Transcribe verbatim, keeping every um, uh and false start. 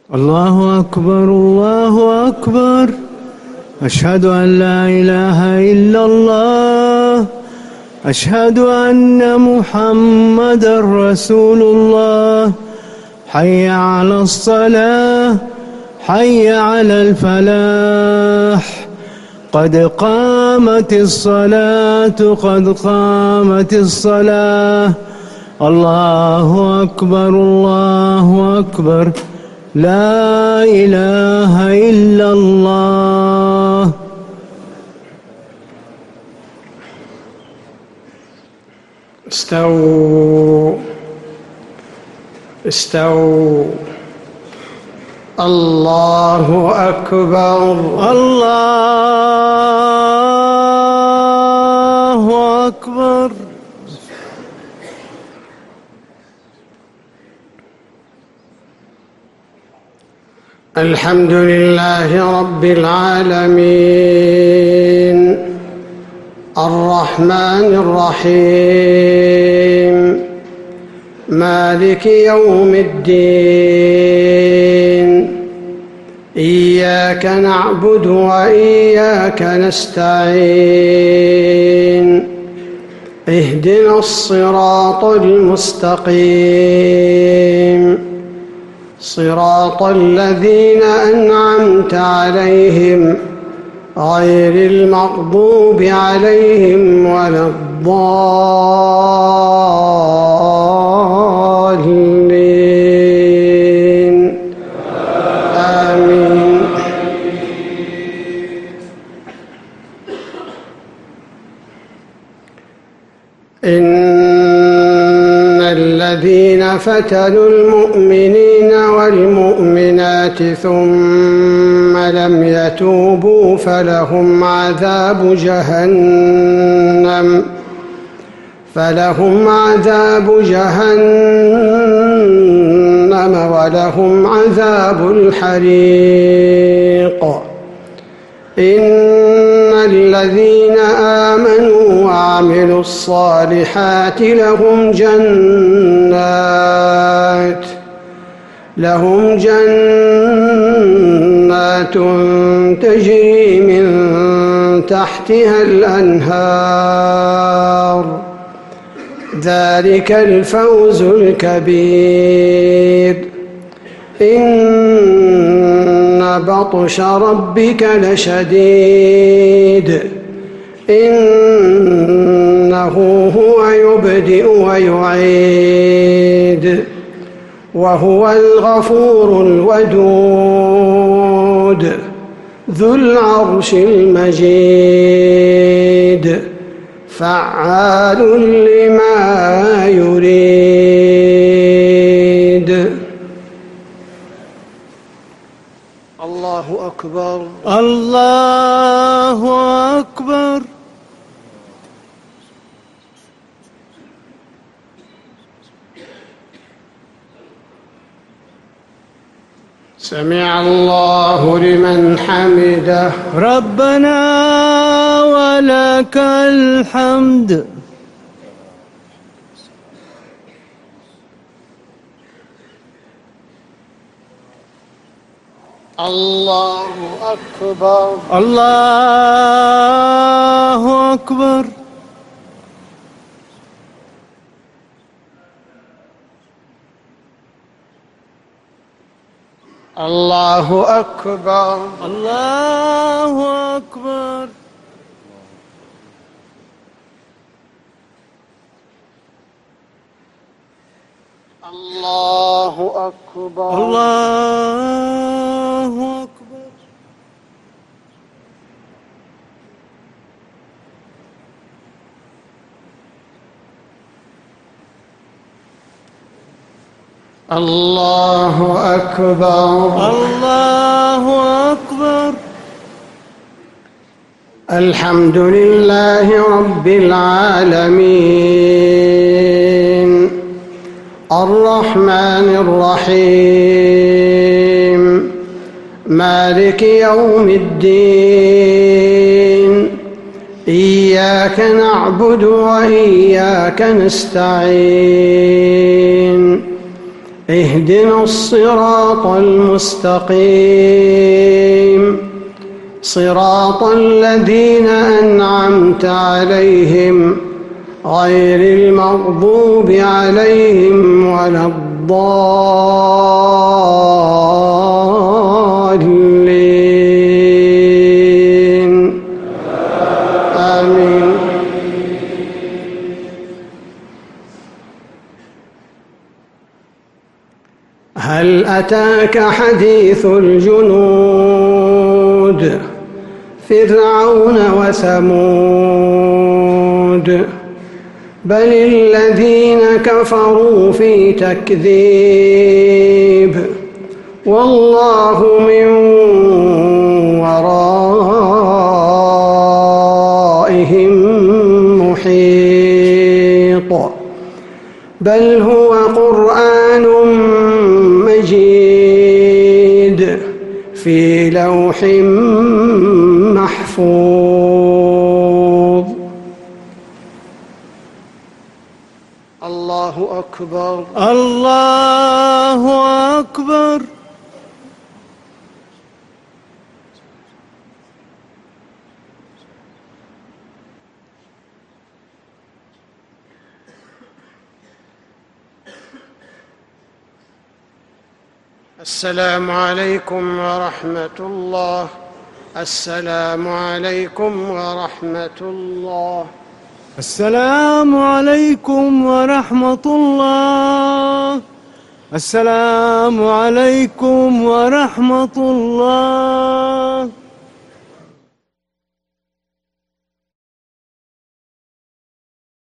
الله أكبر الله أكبر. أشهد أن لا إله إلا الله. أشهد أن محمدًا رسول الله. حي على الصلاة حي على الفلاح. قد قامت الصلاة قد قامت الصلاة. الله أكبر الله أكبر. لا إله إلا الله. استووا استووا. الله أكبر الله أكبر. الحمد لله رب العالمين الرحمن الرحيم مالك يوم الدين. إياك نعبد وإياك نستعين. اهدنا الصراط المستقيم صراط الذين أنعمت عليهم غير المغضوب عليهم ولا الضالين. آمين. إن الذين فتنوا المؤمنين والمؤمنات ثم لم يتوبوا فلهم عذاب جهنم فلهم عذاب جهنم ولهم عذاب الحريق. إن الذين آمنوا وعملوا الصالحات لهم جنات لهم جنات تجري من تحتها الأنهار. ذلك الفوز الكبير. إن بطش ربك لشديد. إنه هو يبدئ ويعيد وهو الغفور الودود ذو العرش المجيد فعال لما يريد. الله أكبر الله أكبر. سمع الله لمن حمده. ربنا ولك الحمد. الله أكبر الله أكبر. الله أكبر الله أكبر. الله أكبر الله أكبر. الله أكبر الله أكبر. الحمد لله رب العالمين الرحمن الرحيم مالك يوم الدين. إياك نعبد وإياك نستعين. اهدنا الصراط المستقيم صراط الذين أنعمت عليهم غير المغضوب عليهم ولا الضالين آمين. هل أتاك حديث الجنود فرعون وثمود بل الذين كفروا في تكذيب والله من ورائهم محيط بل هو قرآن مجيد في لوح محفوظ. الله أكبر. الله أكبر. السلام عليكم ورحمة الله. السلام عليكم ورحمة الله. السلام عليكم ورحمة الله. السلام عليكم ورحمة الله.